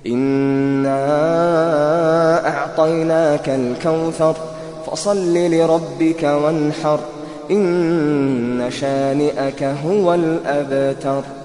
إنا أعطيناك الكوثر فصل لربك وانحر إن شانئك هو الأبتر.